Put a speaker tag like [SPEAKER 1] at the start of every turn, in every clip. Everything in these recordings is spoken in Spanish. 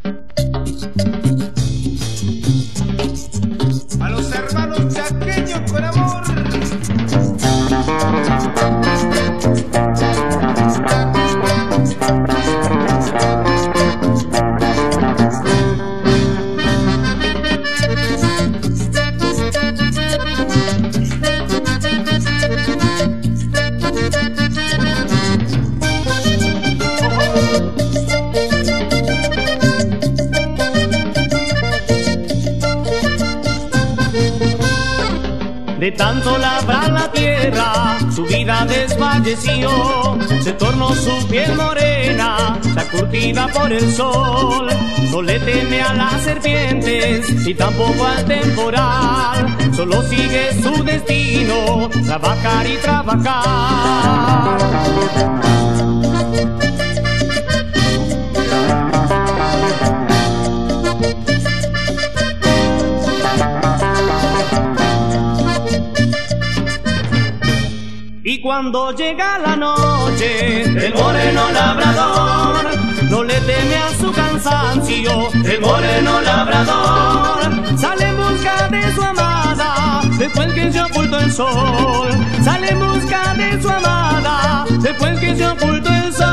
[SPEAKER 1] A los hermanos chaqueños con amor.
[SPEAKER 2] De tanto labrar la tierra, su vida desfalleció, se tornó su piel morena, ya curtida por el sol. No le teme a las serpientes, ni tampoco al temporal, solo sigue su destino, trabajar y trabajar. Y cuando llega la noche, el moreno labrador no le teme a su cansancio. El moreno labrador sale en busca de su amada, después que se ocultó el sol. Sale en busca de su amada, después que se ocultó el sol.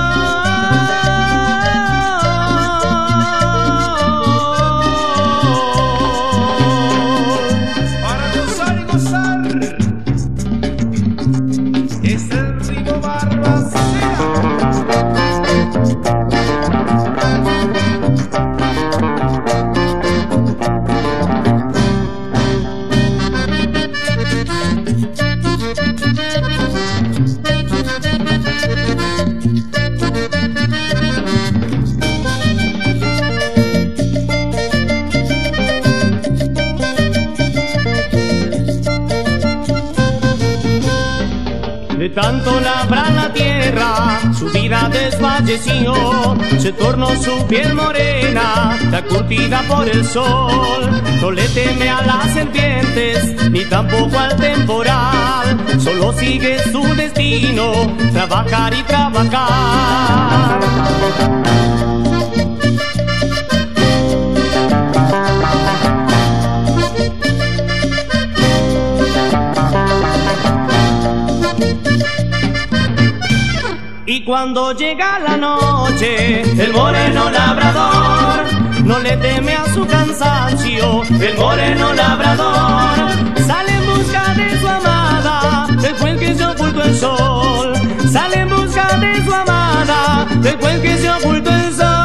[SPEAKER 1] Para gozar y gozar. Es el ritmo Barbacena.
[SPEAKER 2] De tanto labrar la tierra, su vida desfalleció, se tornó su piel morena, ya curtida por el sol. No le teme a las serpientes, ni tampoco al temporal, solo sigue su destino, trabajar y trabajar. Y cuando llega la noche, el moreno labrador no le teme a su cansancio. El moreno labrador sale en busca de su amada, después que se ocultó el sol. Sale en busca de su amada, después que se ocultó el sol.